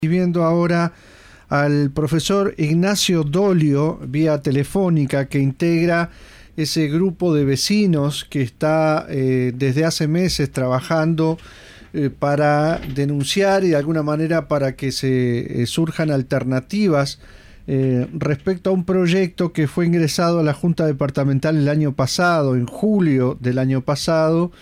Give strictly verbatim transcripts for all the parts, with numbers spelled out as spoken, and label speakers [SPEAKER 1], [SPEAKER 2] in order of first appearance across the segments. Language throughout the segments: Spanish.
[SPEAKER 1] Viendo ahora al profesor Ignacio Dolio vía telefónica, que integra ese grupo de vecinos que está eh, desde hace meses trabajando eh, para denunciar y de alguna manera para que se eh, surjan alternativas eh, respecto a un proyecto que fue ingresado a la Junta Departamental el año pasado, en julio del año pasado,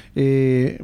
[SPEAKER 1] Eh,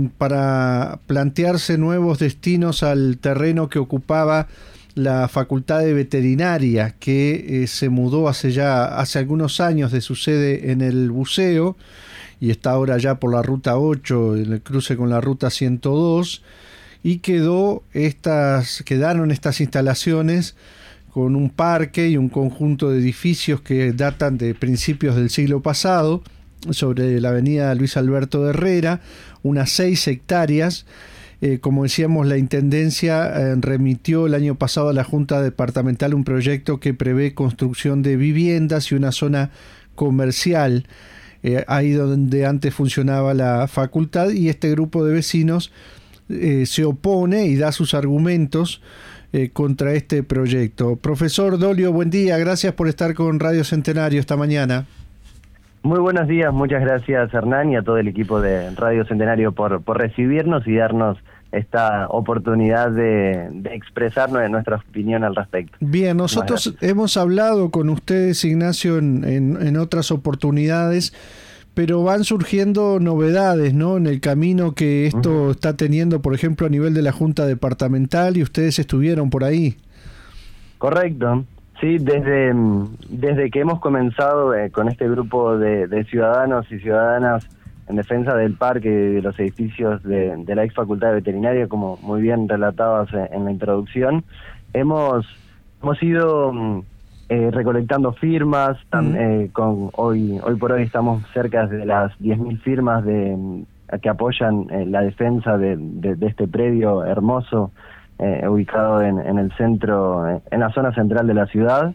[SPEAKER 1] para plantearse nuevos destinos al terreno que ocupaba la Facultad de Veterinaria, que eh, se mudó hace ya hace algunos años de su sede en el Buceo y está ahora ya por la ruta ocho, en el cruce con la ruta ciento dos, y quedó estas, quedaron estas instalaciones con un parque y un conjunto de edificios que datan de principios del siglo pasado, sobre la avenida Luis Alberto Herrera, unas seis hectáreas. Eh, como decíamos, la Intendencia eh, remitió el año pasado a la Junta Departamental un proyecto que prevé construcción de viviendas y una zona comercial, eh, ahí donde antes funcionaba la facultad, y este grupo de vecinos eh, se opone y da sus argumentos eh, contra este proyecto. Profesor Dolio, buen día, gracias por estar con Radio Centenario esta mañana.
[SPEAKER 2] Muy buenos días, muchas gracias Hernán y a todo el equipo de Radio Centenario por, por recibirnos y darnos esta oportunidad de, de expresar nuestra opinión al respecto.
[SPEAKER 1] Bien, nosotros hemos hablado con ustedes, Ignacio, en, en, en otras oportunidades, pero van surgiendo novedades, ¿no?, en el camino que esto uh-huh. está teniendo, por ejemplo, a nivel de la Junta Departamental, y ustedes estuvieron por ahí.
[SPEAKER 2] Correcto. Sí, desde, desde que hemos comenzado eh, con este grupo de, de ciudadanos y ciudadanas en defensa del parque y de los edificios de, de la ex Facultad de Veterinaria, como muy bien relatabas en la introducción, hemos, hemos ido eh, recolectando firmas. Tam, uh-huh. eh, con hoy hoy por hoy estamos cerca de las diez mil firmas de, que apoyan eh, la defensa de, de, de este predio hermoso, Eh, ubicado en, en el centro, eh, en la zona central de la ciudad.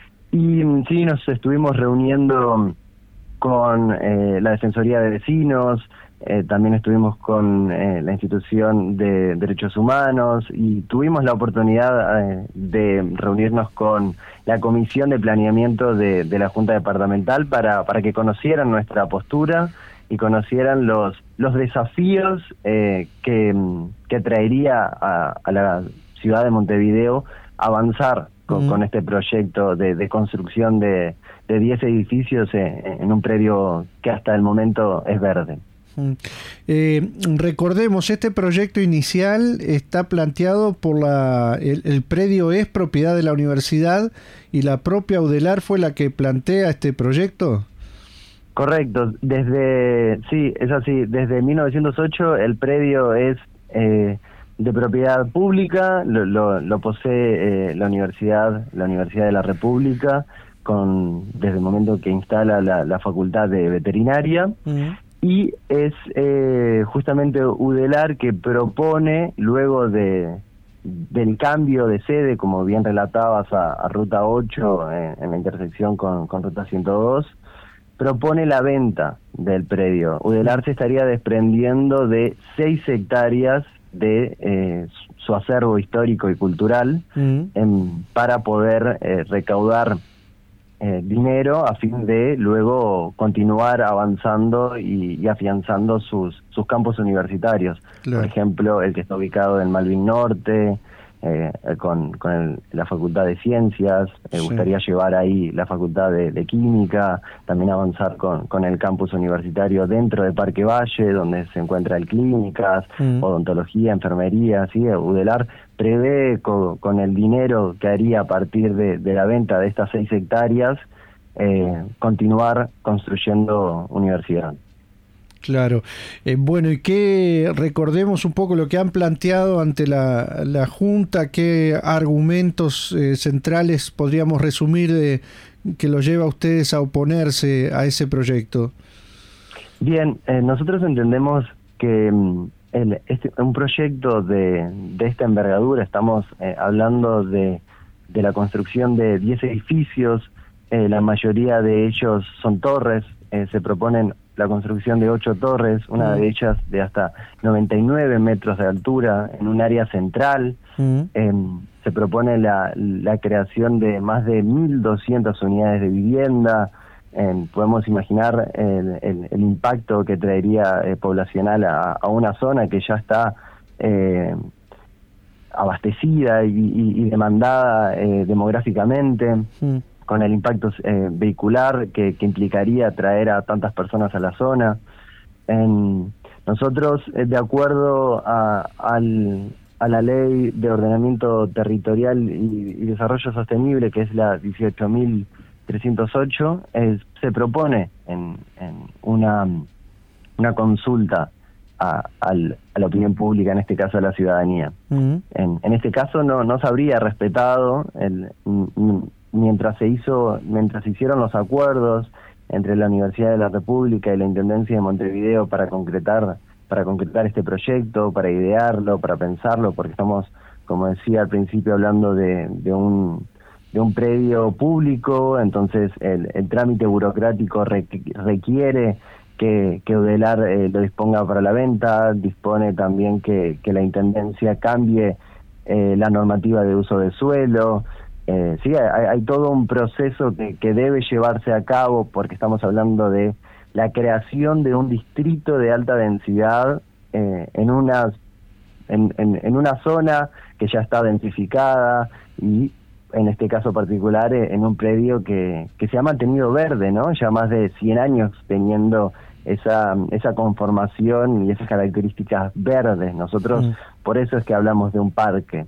[SPEAKER 2] Y sí, nos estuvimos reuniendo con eh, la Defensoría de Vecinos, eh, también estuvimos con eh, la Institución de Derechos Humanos y tuvimos la oportunidad eh, de reunirnos con la Comisión de Planeamiento de, de la Junta Departamental para, para que conocieran nuestra postura y conocieran los los desafíos eh, que, que traería a, a la ciudad de Montevideo avanzar con, mm. con este proyecto de, de construcción de, de diez edificios en, en un predio que hasta el momento es verde.
[SPEAKER 1] Mm. Eh, recordemos, este proyecto inicial está planteado por la... El, el predio es propiedad de la universidad y la propia UDELAR fue la que plantea este proyecto.
[SPEAKER 2] Correcto, desde, sí, es así, desde mil novecientos ocho el predio es eh, de propiedad pública, lo, lo, lo posee eh, la universidad, la Universidad de la República, con desde el momento que instala la, la Facultad de Veterinaria, uh-huh. y es eh, justamente UDELAR que propone, luego de del cambio de sede, como bien relatabas, a, a Ruta ocho, en, en la intersección con, con Ruta ciento dos, propone la venta del predio. UDELAR se estaría desprendiendo de seis hectáreas de eh, su acervo histórico y cultural uh-huh. en, para poder eh, recaudar eh, dinero a fin de luego continuar avanzando y, y afianzando sus, sus campus universitarios. Claro. Por ejemplo, el que está ubicado en Malvin Norte, Eh, con, con el, la Facultad de Ciencias, me sí. gustaría llevar ahí la Facultad de, de Química, también avanzar con, con el campus universitario dentro de Parque Valle, donde se encuentra el Clínicas, mm. Odontología, Enfermería, ¿sí? UDELAR prevé con, con el dinero que haría a partir de, de la venta de estas seis hectáreas, eh, continuar construyendo universidad.
[SPEAKER 1] Claro. Eh, bueno, y que recordemos un poco lo que han planteado ante la, la Junta, qué argumentos eh, centrales podríamos resumir de que los lleva a ustedes a oponerse a ese proyecto.
[SPEAKER 2] Bien, eh, nosotros entendemos que el, este, un proyecto de, de esta envergadura, estamos eh, hablando de, de la construcción de diez edificios, eh, la mayoría de ellos son torres, eh, se proponen la construcción de ocho torres, una mm. de ellas de hasta noventa y nueve metros de altura, en un área central. Mm. Eh, se propone la, la creación de más de mil doscientas unidades de vivienda. Eh, podemos imaginar el, el, el impacto que traería eh, poblacional a, a una zona que ya está eh, abastecida y, y, y demandada eh, demográficamente, mm. con el impacto eh, vehicular que, que implicaría traer a tantas personas a la zona. En, nosotros, eh, de acuerdo a, al, a la Ley de Ordenamiento Territorial y, y Desarrollo Sostenible, que es la dieciocho mil trescientos ocho, es, se propone en, en una, una consulta a, al, a la opinión pública, en este caso a la ciudadanía. Uh-huh. En, en este caso no, no se habría respetado el, m- mientras se hizo, mientras se hicieron los acuerdos entre la Universidad de la República y la Intendencia de Montevideo para concretar, para concretar este proyecto, para idearlo, para pensarlo, porque estamos, como decía al principio, hablando de, de un de un predio público, entonces el, el trámite burocrático requiere que, que Udelar eh, lo disponga para la venta, dispone también que, que la Intendencia cambie eh, la normativa de uso de suelo. Eh, sí, hay, hay todo un proceso que, que debe llevarse a cabo, porque estamos hablando de la creación de un distrito de alta densidad eh, en, una, en, en, en una zona que ya está densificada y en este caso particular, en un predio que, que se ha mantenido verde, ¿no? Ya más de cien años teniendo esa esa conformación y esas características verdes. Nosotros, mm. por eso es que hablamos de un parque.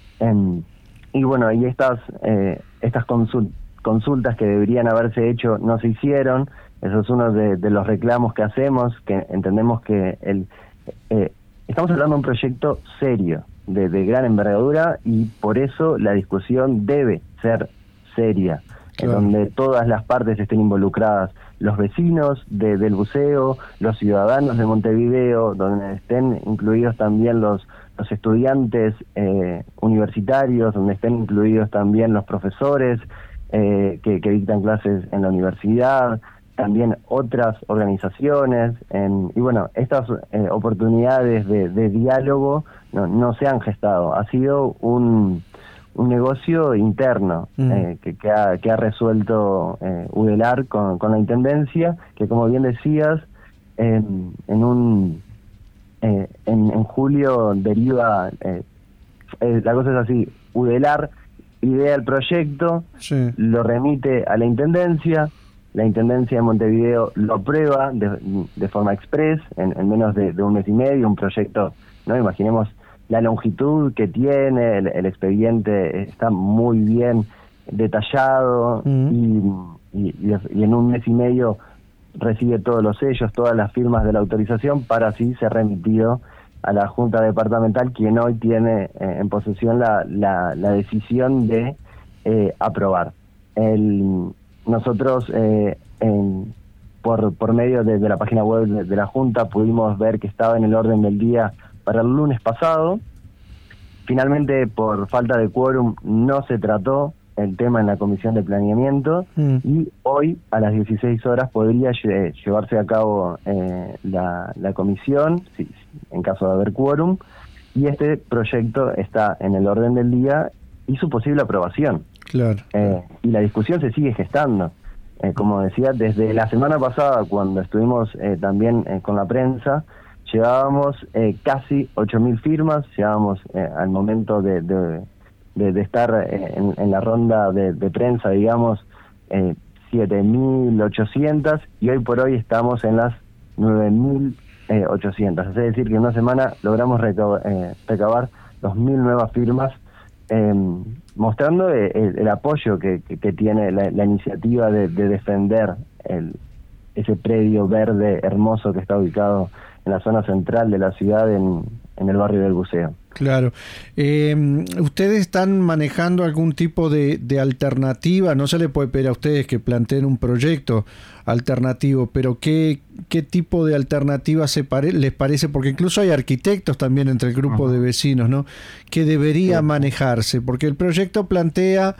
[SPEAKER 2] En, y bueno, y estas eh, estas consul- consultas que deberían haberse hecho no se hicieron. Eso es uno de, de los reclamos que hacemos, que entendemos que el eh, estamos hablando de un proyecto serio, De, de gran envergadura, y por eso la discusión debe ser seria, claro. En donde todas las partes estén involucradas, los vecinos de, del buceo, los ciudadanos de Montevideo, donde estén incluidos también los, los estudiantes eh, universitarios, donde estén incluidos también los profesores eh, que, que dictan clases en la universidad, también otras organizaciones, en, y bueno, estas eh, oportunidades de, de diálogo no, no se han gestado. Ha sido un, un negocio interno mm. eh, que, que, ha, que ha resuelto eh, Udelar con, con la Intendencia, que como bien decías, eh, en un eh, en, en julio deriva, eh, eh, la cosa es así, Udelar idea el proyecto, sí. lo remite a la Intendencia, la Intendencia de Montevideo lo aprueba de, de forma express, en, en menos de, de un mes y medio, un proyecto, ¿no? Imaginemos la longitud que tiene, el, el expediente está muy bien detallado, uh-huh. y, y, y en un mes y medio recibe todos los sellos, todas las firmas de la autorización, para así ser remitido a la Junta Departamental, quien hoy tiene eh, en posesión la, la, la decisión de eh, aprobar. El... Nosotros, eh, en, por, por medio de, de la página web de, de la Junta, pudimos ver que estaba en el orden del día para el lunes pasado. Finalmente, por falta de quórum, no se trató el tema en la Comisión de Planeamiento, mm. y hoy, a las dieciséis horas, podría lle- llevarse a cabo eh, la, la comisión, si, en caso de haber quórum, y este proyecto está en el orden del día y su posible aprobación.
[SPEAKER 1] Claro.
[SPEAKER 2] Eh, y la discusión se sigue gestando. Eh, como decía, desde la semana pasada, cuando estuvimos eh, también eh, con la prensa, llevábamos eh, casi ocho mil firmas, llevábamos eh, al momento de, de, de, de estar eh, en, en la ronda de, de prensa, digamos, eh, siete mil ochocientas, y hoy por hoy estamos en las nueve mil ochocientas. Es decir, que en una semana logramos recabar, eh, recabar dos mil nuevas firmas, Eh, mostrando el, el apoyo que, que, que tiene la, la iniciativa de, de defender el, ese predio verde hermoso que está ubicado en la zona central de la ciudad, en, en el barrio del Buceo.
[SPEAKER 1] Claro. Eh, ¿Ustedes están manejando algún tipo de, de alternativa? No se le puede pedir a ustedes que planteen un proyecto alternativo, pero ¿qué, qué tipo de alternativa se pare, les parece? Porque incluso hay arquitectos también entre el grupo uh-huh. de vecinos, ¿no? Que debería sí. manejarse, porque el proyecto plantea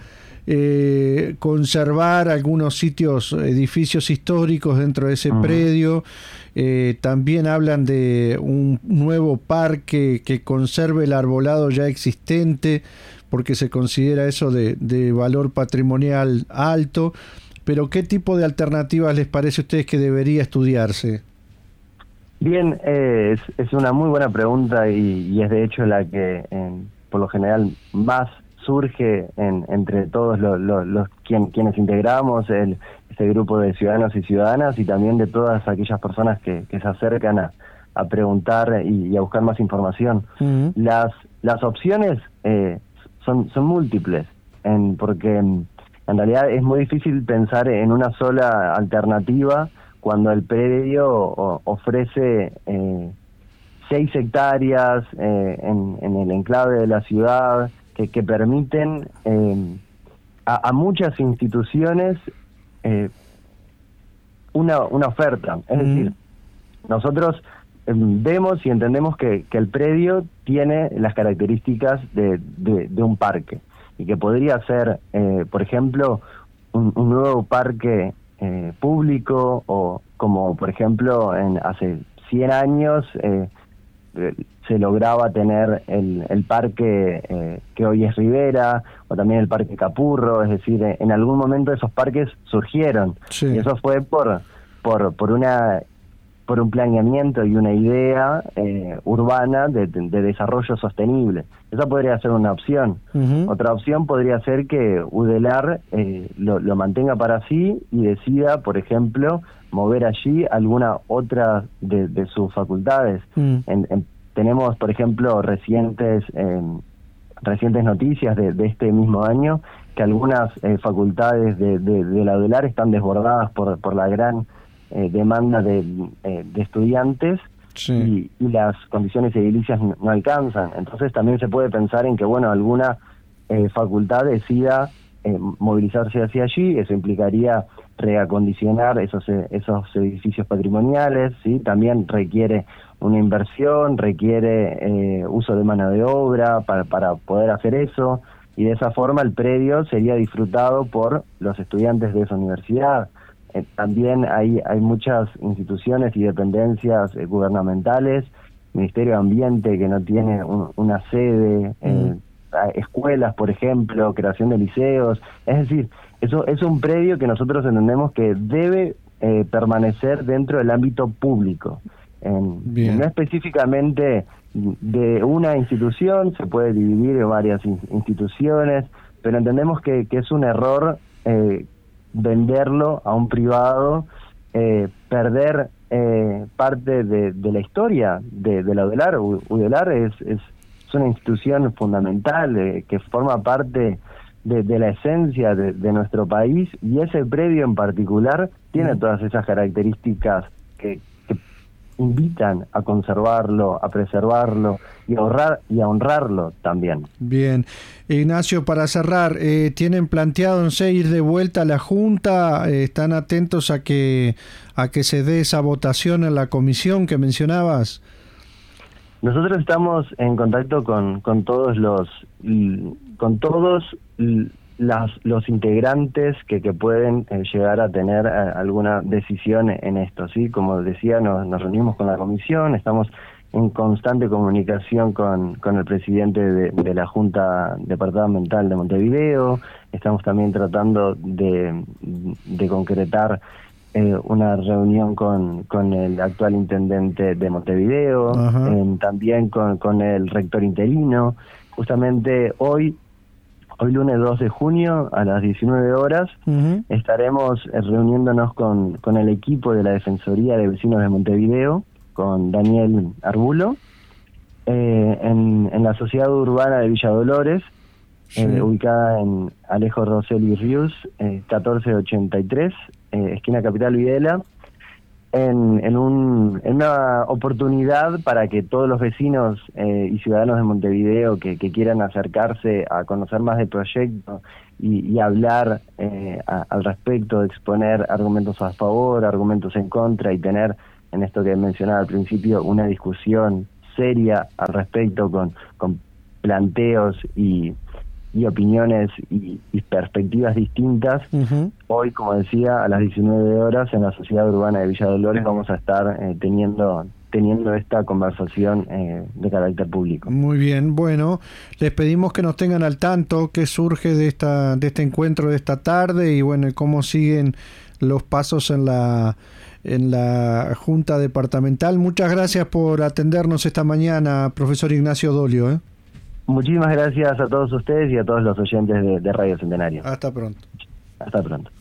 [SPEAKER 1] eh, conservar algunos sitios, edificios históricos dentro de ese uh-huh. predio. Eh, también hablan de un nuevo parque que conserve el arbolado ya existente, porque se considera eso de, de valor patrimonial alto. Pero ¿qué tipo de alternativas les parece a ustedes que debería estudiarse?
[SPEAKER 2] Bien, eh, es, es una muy buena pregunta y, y es de hecho la que en, por lo general más surge en, entre todos los, los, los quien, quienes integramos el, este grupo de ciudadanos y ciudadanas, y también de todas aquellas personas que, que se acercan a, a preguntar y, y a buscar más información. Uh-huh. Las, las opciones eh, son, son múltiples, en, porque en, en realidad es muy difícil pensar en una sola alternativa cuando el predio o, ofrece eh, seis hectáreas eh, en, en el enclave de la ciudad que, que permiten eh, a, a muchas instituciones eh, una, una oferta. Es mm. decir, nosotros eh, vemos y entendemos que, que el predio tiene las características de, de, de un parque y que podría ser, eh, por ejemplo, un, un nuevo parque Eh, público, o como por ejemplo en hace cien años eh, eh, se lograba tener el, el parque eh, que hoy es Rivera, o también el parque Capurro. Es decir, eh, en algún momento esos parques surgieron, sí. y eso fue por por por una por un planeamiento y una idea eh, urbana de, de desarrollo sostenible. Esa podría ser una opción. Uh-huh. Otra opción podría ser que UDELAR eh, lo, lo mantenga para sí y decida, por ejemplo, mover allí alguna otra de, de sus facultades. Uh-huh. En, en, tenemos, por ejemplo, recientes eh, recientes noticias de, de este mismo año, que algunas eh, facultades de, de, de la UDELAR están desbordadas por, por la gran Eh, demanda de, eh, de estudiantes, sí. y, y las condiciones edilicias no, no alcanzan. Entonces también se puede pensar en que, bueno, alguna eh, facultad decida eh, movilizarse hacia allí. Eso implicaría reacondicionar esos esos edificios patrimoniales, ¿sí? También requiere una inversión, requiere eh, uso de mano de obra para, para poder hacer eso, y de esa forma el predio sería disfrutado por los estudiantes de esa universidad. Eh, también hay, hay muchas instituciones y dependencias eh, gubernamentales, Ministerio de Ambiente que no tiene un, una sede, eh, mm. escuelas, por ejemplo, creación de liceos. Es decir, eso es un predio que nosotros entendemos que debe eh, permanecer dentro del ámbito público. En, no específicamente de una institución, se puede dividir en varias in, instituciones, pero entendemos que, que es un error eh, venderlo a un privado, eh, perder eh, parte de, de la historia de, de la UDELAR. UDELAR es, es, es una institución fundamental eh, que forma parte de, de la esencia de, de nuestro país, y ese predio en particular tiene mm. todas esas características que, que invitan a conservarlo, a preservarlo y a honrar y a honrarlo también.
[SPEAKER 1] Bien, Ignacio, para cerrar, eh, ¿tienen planteado, no sé, ir de vuelta a la Junta? Eh, ¿Están atentos a que a que se dé esa votación en la comisión que mencionabas?
[SPEAKER 2] Nosotros estamos en contacto con, con todos los con todos las, los integrantes que, que pueden eh, llegar a tener eh, alguna decisión en esto, ¿sí? Como decía, nos, nos reunimos con la comisión, estamos en constante comunicación con, con el presidente de, de la Junta Departamental de Montevideo. Estamos también tratando de, de concretar eh, una reunión con, con el actual intendente de Montevideo, eh, también con, con el rector interino. Justamente hoy, hoy lunes dos de junio a las diecinueve horas, uh-huh. estaremos reuniéndonos con, con el equipo de la Defensoría de Vecinos de Montevideo, con Daniel Arbulo, eh, en, en la Sociedad Urbana de Villa Dolores, sí. eh, ubicada en Alejo Rosell y Ríos, eh, catorce ochenta y tres, eh, esquina Capital Videla, en, en, un, en una oportunidad para que todos los vecinos eh, y ciudadanos de Montevideo que, que quieran acercarse a conocer más del proyecto y, y hablar eh, a, al respecto, exponer argumentos a favor, argumentos en contra, y tener, en esto que mencionaba al principio, una discusión seria al respecto con, con planteos y, y opiniones y, y perspectivas distintas. Uh-huh. Hoy, como decía, a las diecinueve horas en la Sociedad Urbana de Villa Dolores vamos a estar eh, teniendo teniendo esta conversación eh, de carácter público.
[SPEAKER 1] Muy bien, bueno, les pedimos que nos tengan al tanto qué surge de esta de este encuentro de esta tarde y bueno, cómo siguen los pasos en la en la Junta Departamental. Muchas gracias por atendernos esta mañana, profesor Ignacio Dolio. ¿eh?
[SPEAKER 2] Muchísimas gracias a todos ustedes y a todos los oyentes de, de Radio Centenario.
[SPEAKER 1] Hasta pronto.
[SPEAKER 2] Hasta pronto.